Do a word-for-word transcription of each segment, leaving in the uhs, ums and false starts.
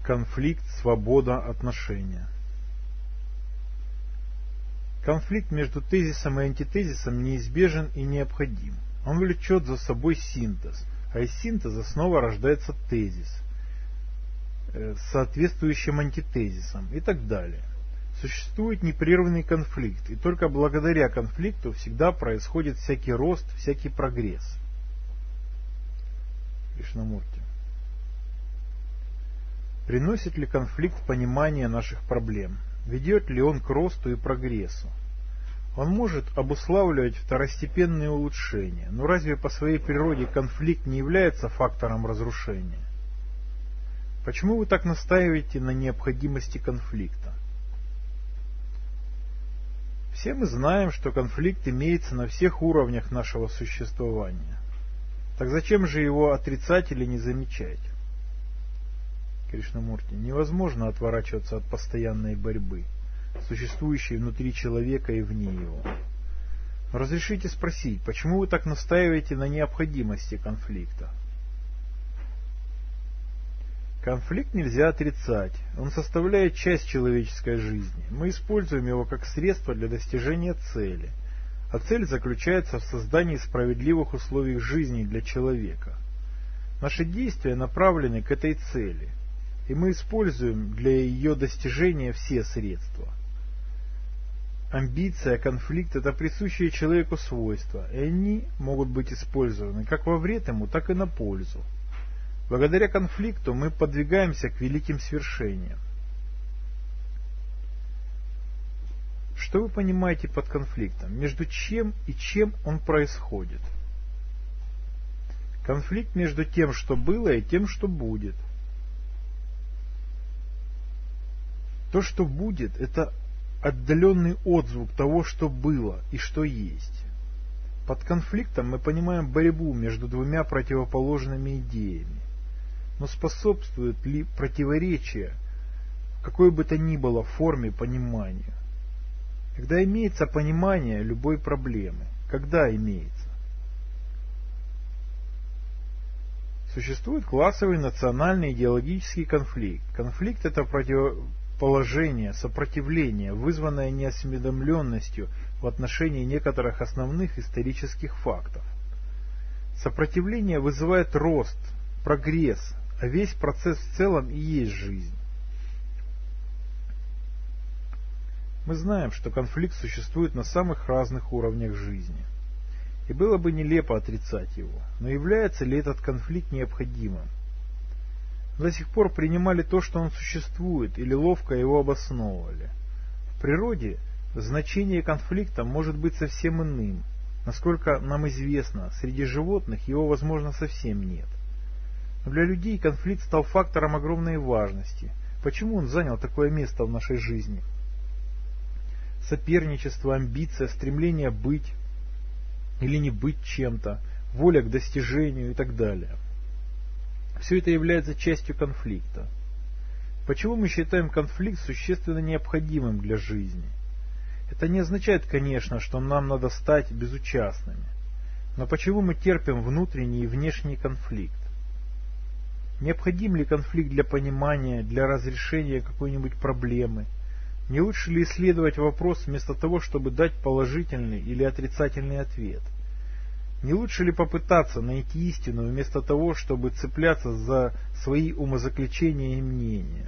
Конфликт, свобода, отношения. Конфликт между тезисом и антитезисом неизбежен и необходим. Он влечет за собой синтез, а из синтеза снова рождается тезис с соответствующим антитезисом и так далее. Существует непрерывный конфликт, и только благодаря конфликту всегда происходит всякий рост, всякий прогресс. Кришнамурти. Приносит ли конфликт понимание наших проблем? Ведет ли он к росту и прогрессу? Он может обуславливать второстепенные улучшения, но разве по своей природе конфликт не является фактором разрушения? Почему вы так настаиваете на необходимости конфликта? Все мы знаем, что конфликт имеется на всех уровнях нашего существования. Так зачем же его отрицать или не замечать? Кришнамурти, невозможно отворачиваться от постоянной борьбы, существующей внутри человека и вне его. Но разрешите спросить, почему вы так настаиваете на необходимости конфликта? Конфликт нельзя отрицать, он составляет часть человеческой жизни. Мы используем его как средство для достижения цели, а цель заключается в создании справедливых условий жизни для человека. Наши действия направлены к этой цели, и мы используем для ее достижения все средства. Амбиция, конфликт – это присущие человеку свойства, и они могут быть использованы как во вред ему, так и на пользу. Благодаря конфликту мы подвигаемся к великим свершениям. Что вы понимаете под конфликтом? Между чем и чем он происходит? Конфликт между тем, что было, и тем, что будет. То, что будет, это отдаленный отзвук того, что было и что есть. Под конфликтом мы понимаем борьбу между двумя противоположными идеями. Но способствует ли противоречие в какой бы то ни было форме пониманию? Когда имеется понимание любой проблемы? Когда имеется? Существует классовый, национальный, идеологический конфликт. Конфликт – это противоположение, сопротивление, вызванное неосведомленностью в отношении некоторых основных исторических фактов. Сопротивление вызывает рост, прогресс, а весь процесс в целом и есть жизнь. Мы знаем, что конфликт существует на самых разных уровнях жизни. И было бы нелепо отрицать его. Но является ли этот конфликт необходимым? До сих пор принимали то, что он существует, или ловко его обосновывали. В природе значение конфликта может быть совсем иным. Насколько нам известно, среди животных его, возможно, совсем нет. Но для людей конфликт стал фактором огромной важности. Почему он занял такое место в нашей жизни? Соперничество, амбиция, стремление быть или не быть чем-то, воля к достижению и так далее. Все это является частью конфликта. Почему мы считаем конфликт существенно необходимым для жизни? Это не означает, конечно, что нам надо стать безучастными. Но почему мы терпим внутренний и внешний конфликт? Необходим ли конфликт для понимания, для разрешения какой-нибудь проблемы? Не лучше ли исследовать вопрос вместо того, чтобы дать положительный или отрицательный ответ? Не лучше ли попытаться найти истину вместо того, чтобы цепляться за свои умозаключения и мнения?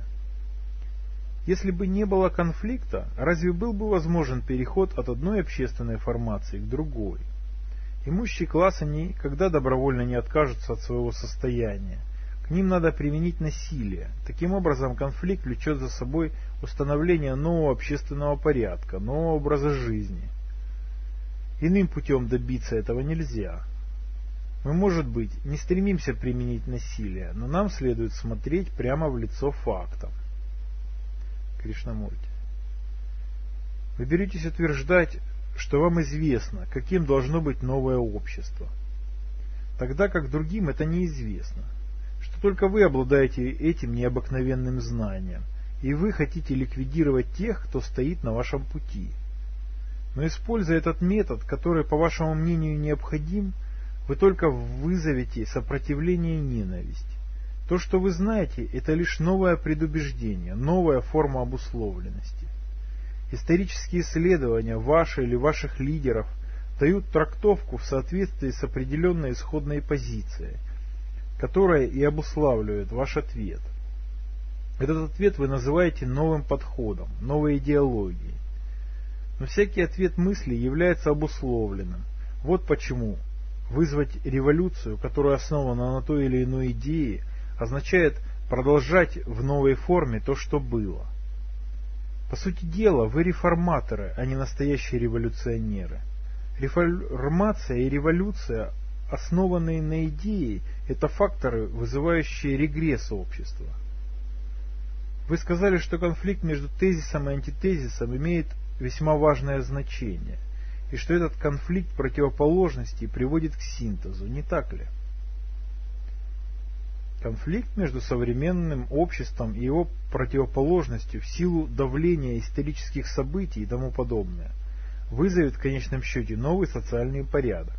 Если бы не было конфликта, разве был бы возможен переход от одной общественной формации к другой? Имущие классы никогда добровольно не откажутся от своего состояния. К ним надо применить насилие. Таким образом, конфликт влечет за собой установление нового общественного порядка, нового образа жизни. Иным путем добиться этого нельзя. Мы, может быть, не стремимся применить насилие, но нам следует смотреть прямо в лицо фактам. Кришнамурти. Вы беретесь утверждать, что вам известно, каким должно быть новое общество, тогда как другим это неизвестно. Что только вы обладаете этим необыкновенным знанием, и вы хотите ликвидировать тех, кто стоит на вашем пути. Но используя этот метод, который, по вашему мнению, необходим, вы только вызовете сопротивление и ненависть. То, что вы знаете, это лишь новое предубеждение, новая форма обусловленности. Исторические исследования ваши или ваших лидеров дают трактовку в соответствии с определенной исходной позицией, которая и обуславливает ваш ответ. Этот ответ вы называете новым подходом, новой идеологией. Но всякий ответ мысли является обусловленным. Вот почему вызвать революцию, которая основана на той или иной идее, означает продолжать в новой форме то, что было. По сути дела, вы реформаторы, а не настоящие революционеры. Реформация и революция, основанные на идее, это факторы, вызывающие регресс общества. Вы сказали, что конфликт между тезисом и антитезисом имеет весьма важное значение, и что этот конфликт противоположностей приводит к синтезу, не так ли? Конфликт между современным обществом и его противоположностью в силу давления исторических событий и тому подобное вызовет в конечном счете новый социальный порядок.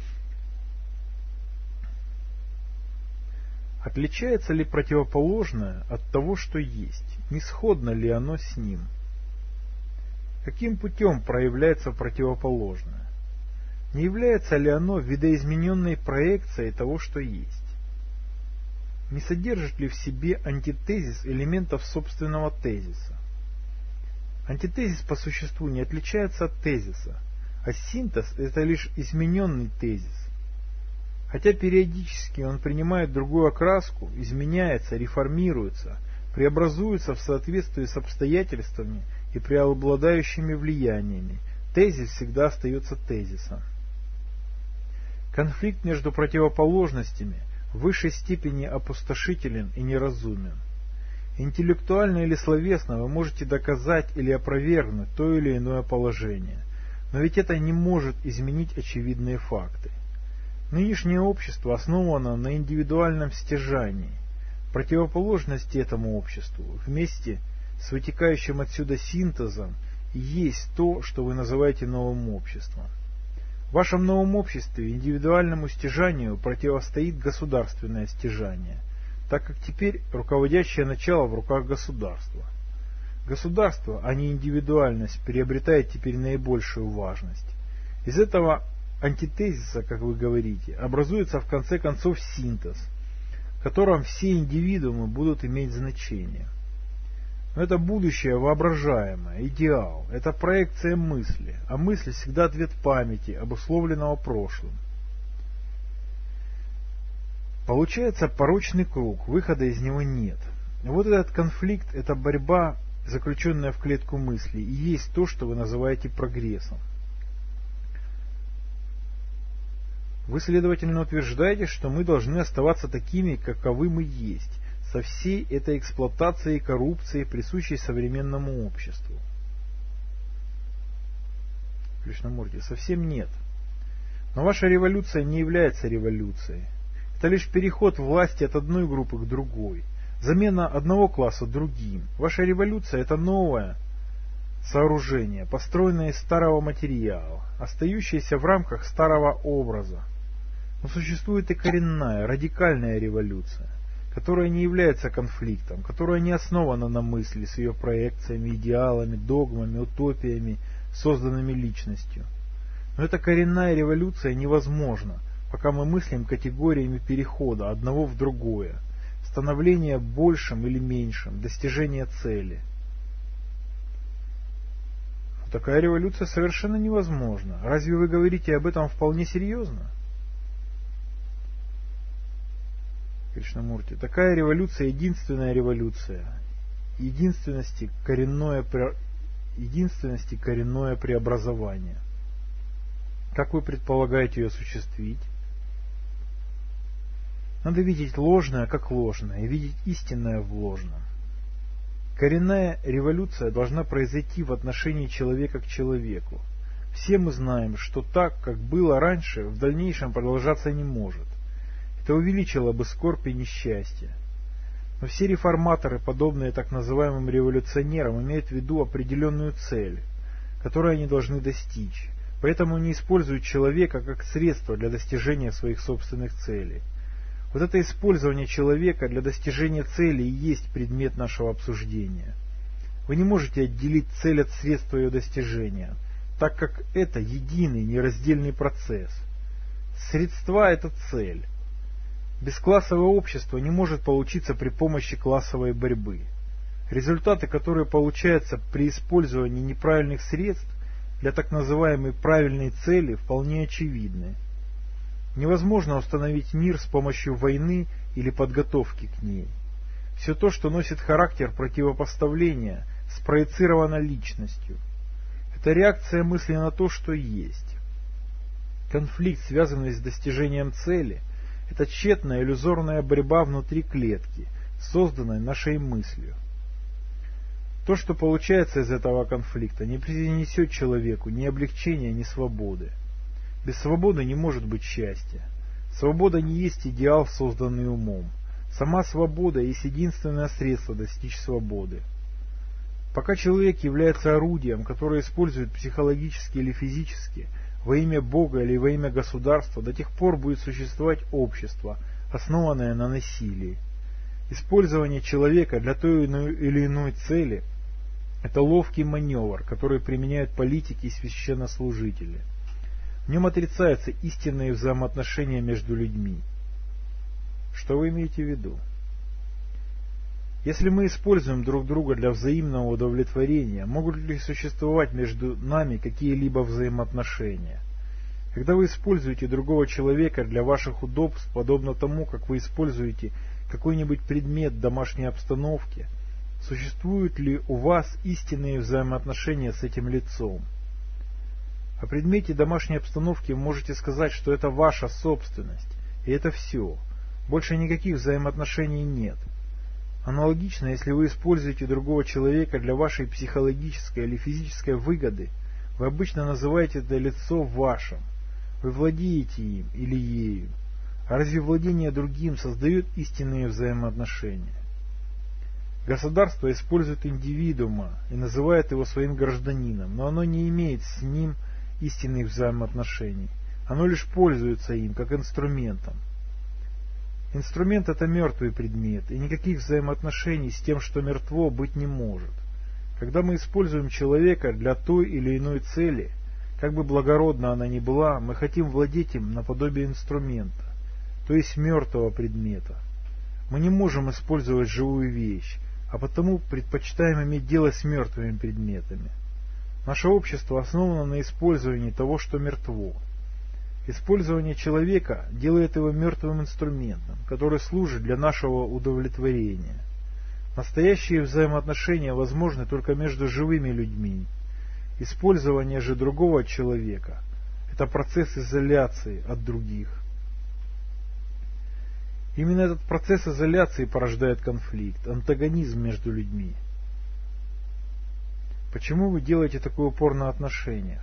Отличается ли противоположное от того, что есть? Не сходно ли оно с ним? Каким путем проявляется противоположное? Не является ли оно видоизмененной проекцией того, что есть? Не содержит ли в себе антитезис элементов собственного тезиса? Антитезис по существу не отличается от тезиса, а синтез – это лишь измененный тезис. Хотя периодически он принимает другую окраску, изменяется, реформируется, преобразуется в соответствии с обстоятельствами и преобладающими влияниями, тезис всегда остается тезисом. Конфликт между противоположностями в высшей степени опустошителен и неразумен. Интеллектуально или словесно вы можете доказать или опровергнуть то или иное положение, но ведь это не может изменить очевидные факты. Нынешнее общество основано на индивидуальном стяжании. Противоположности этому обществу, вместе с вытекающим отсюда синтезом, есть то, что вы называете новым обществом. В вашем новом обществе индивидуальному стяжанию противостоит государственное стяжание, так как теперь руководящее начало в руках государства. Государство, а не индивидуальность, приобретает теперь наибольшую важность. Из этого антитезиса, как вы говорите, образуется в конце концов синтез, в котором все индивидуумы будут иметь значение. Но это будущее воображаемое, идеал, это проекция мысли, а мысль всегда ответ памяти, обусловленного прошлым. Получается порочный круг, выхода из него нет. Вот этот конфликт, эта борьба, заключенная в клетку мысли, и есть то, что вы называете прогрессом. Вы, следовательно, утверждаете, что мы должны оставаться такими, каковы мы есть, со всей этой эксплуатацией и коррупцией, присущей современному обществу. Кришнамурти, совсем нет. Но ваша революция не является революцией. Это лишь переход власти от одной группы к другой, замена одного класса другим. Ваша революция – это новое сооружение, построенное из старого материала, остающееся в рамках старого образа. Но существует и коренная, радикальная революция, которая не является конфликтом, которая не основана на мысли с ее проекциями, идеалами, догмами, утопиями, созданными личностью. Но эта коренная революция невозможна, пока мы мыслим категориями перехода одного в другое, становления большим или меньшим, достижения цели. Но такая революция совершенно невозможна. Разве вы говорите об этом вполне серьезно? Кришнамурти, такая революция единственная революция, единственности коренное, единственности коренное преобразование. Как вы предполагаете ее осуществить? Надо видеть ложное как ложное и видеть истинное в ложном. Коренная революция должна произойти в отношении человека к человеку. Все мы знаем, что так, как было раньше, в дальнейшем продолжаться не может. Это увеличило бы скорбь и несчастье. Но все реформаторы, подобные так называемым революционерам, имеют в виду определенную цель, которую они должны достичь, поэтому не используют человека как средство для достижения своих собственных целей. Вот это использование человека для достижения цели и есть предмет нашего обсуждения. Вы не можете отделить цель от средства ее достижения, так как это единый нераздельный процесс. Средства – это цель. Бесклассовое общество не может получиться при помощи классовой борьбы. Результаты, которые получаются при использовании неправильных средств для так называемой правильной цели, вполне очевидны. Невозможно установить мир с помощью войны или подготовки к ней. Все то, что носит характер противопоставления, спроецировано личностью. Это реакция мысли на то, что есть. Конфликт, связанный с достижением цели, это тщетная иллюзорная борьба внутри клетки, созданной нашей мыслью. То, что получается из этого конфликта, не принесет человеку ни облегчения, ни свободы. Без свободы не может быть счастья. Свобода не есть идеал, созданный умом. Сама свобода есть единственное средство достичь свободы. Пока человек является орудием, которое использует психологически или физически, во имя Бога или во имя государства, до тех пор будет существовать общество, основанное на насилии. Использование человека для той или иной цели – это ловкий маневр, который применяют политики и священнослужители. В нем отрицаются истинные взаимоотношения между людьми. Что вы имеете в виду? Если мы используем друг друга для взаимного удовлетворения, могут ли существовать между нами какие-либо взаимоотношения? Когда вы используете другого человека для ваших удобств, подобно тому, как вы используете какой-нибудь предмет в домашней обстановке, существуют ли у вас истинные взаимоотношения с этим лицом? О предмете домашней обстановки вы можете сказать, что это ваша собственность, и это все. Больше никаких взаимоотношений нет. Аналогично, если вы используете другого человека для вашей психологической или физической выгоды, вы обычно называете это лицо вашим. Вы владеете им или ею. А разве владение другим создает истинные взаимоотношения? Государство использует индивидуума и называет его своим гражданином, но оно не имеет с ним истинных взаимоотношений. Оно лишь пользуется им как инструментом. Инструмент – это мертвый предмет, и никаких взаимоотношений с тем, что мертво, быть не может. Когда мы используем человека для той или иной цели, как бы благородна она ни была, мы хотим владеть им наподобие инструмента, то есть мертвого предмета. Мы не можем использовать живую вещь, а потому предпочитаем иметь дело с мертвыми предметами. Наше общество основано на использовании того, что мертво. Использование человека делает его мертвым инструментом, который служит для нашего удовлетворения. Настоящие взаимоотношения возможны только между живыми людьми. Использование же другого человека – это процесс изоляции от других. Именно этот процесс изоляции порождает конфликт, антагонизм между людьми. Почему вы делаете такой упор на отношениях?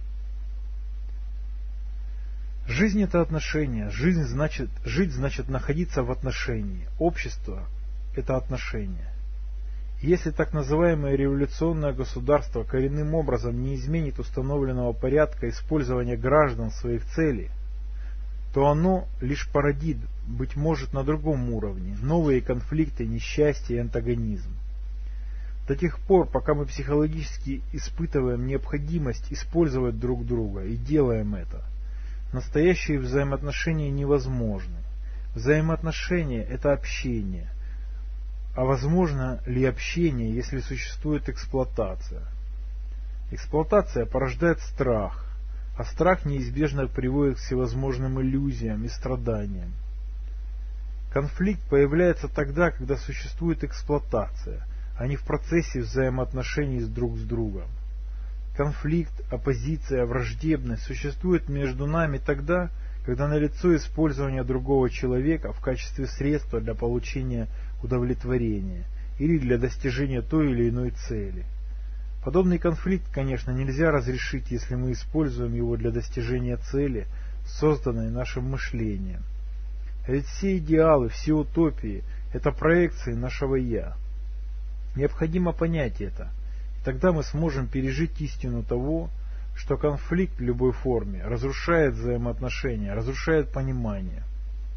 Жизнь – это отношения. Жизнь значит, жить значит находиться в отношении. Общество – это отношения. Если так называемое революционное государство коренным образом не изменит установленного порядка использования граждан в своих целях, то оно лишь породит, быть может, на другом уровне, новые конфликты, несчастье и антагонизм. До тех пор, пока мы психологически испытываем необходимость использовать друг друга и делаем это, настоящие взаимоотношения невозможны. Взаимоотношения – это общение. А возможно ли общение, если существует эксплуатация? Эксплуатация порождает страх, а страх неизбежно приводит к всевозможным иллюзиям и страданиям. Конфликт появляется тогда, когда существует эксплуатация, а не в процессе взаимоотношений с друг с другом. Конфликт, оппозиция, враждебность существуют между нами тогда, когда налицо использование другого человека в качестве средства для получения удовлетворения или для достижения той или иной цели. Подобный конфликт, конечно, нельзя разрешить, если мы используем его для достижения цели, созданной нашим мышлением. А ведь все идеалы, все утопии – это проекции нашего «я». Необходимо понять это. Тогда мы сможем пережить истину того, что конфликт в любой форме разрушает взаимоотношения, разрушает понимание.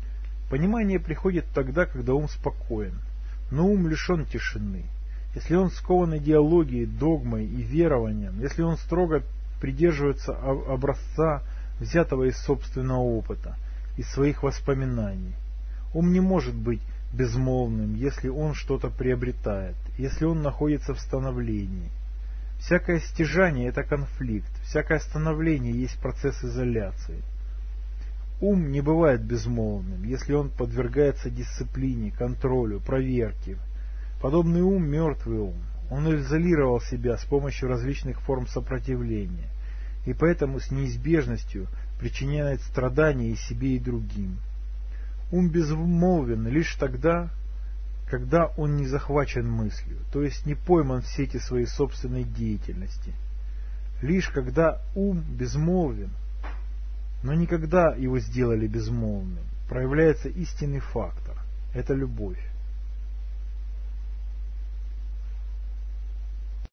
Понимание приходит тогда, когда ум спокоен, но ум лишен тишины. Если он скован идеологией, догмой и верованием, если он строго придерживается образца, взятого из собственного опыта, из своих воспоминаний, ум не может быть безмолвным, если он что-то приобретает, если он находится в становлении. Всякое стяжание – это конфликт, всякое становление есть процесс изоляции. Ум не бывает безмолвным, если он подвергается дисциплине, контролю, проверке. Подобный ум – мертвый ум. Он изолировал себя с помощью различных форм сопротивления, и поэтому с неизбежностью причиняет страдания и себе, и другим. Ум безмолвен лишь тогда, когда он не захвачен мыслью, то есть не пойман в сети своей собственной деятельности. Лишь когда ум безмолвен, но никогда его сделали безмолвным, проявляется истинный фактор – это любовь.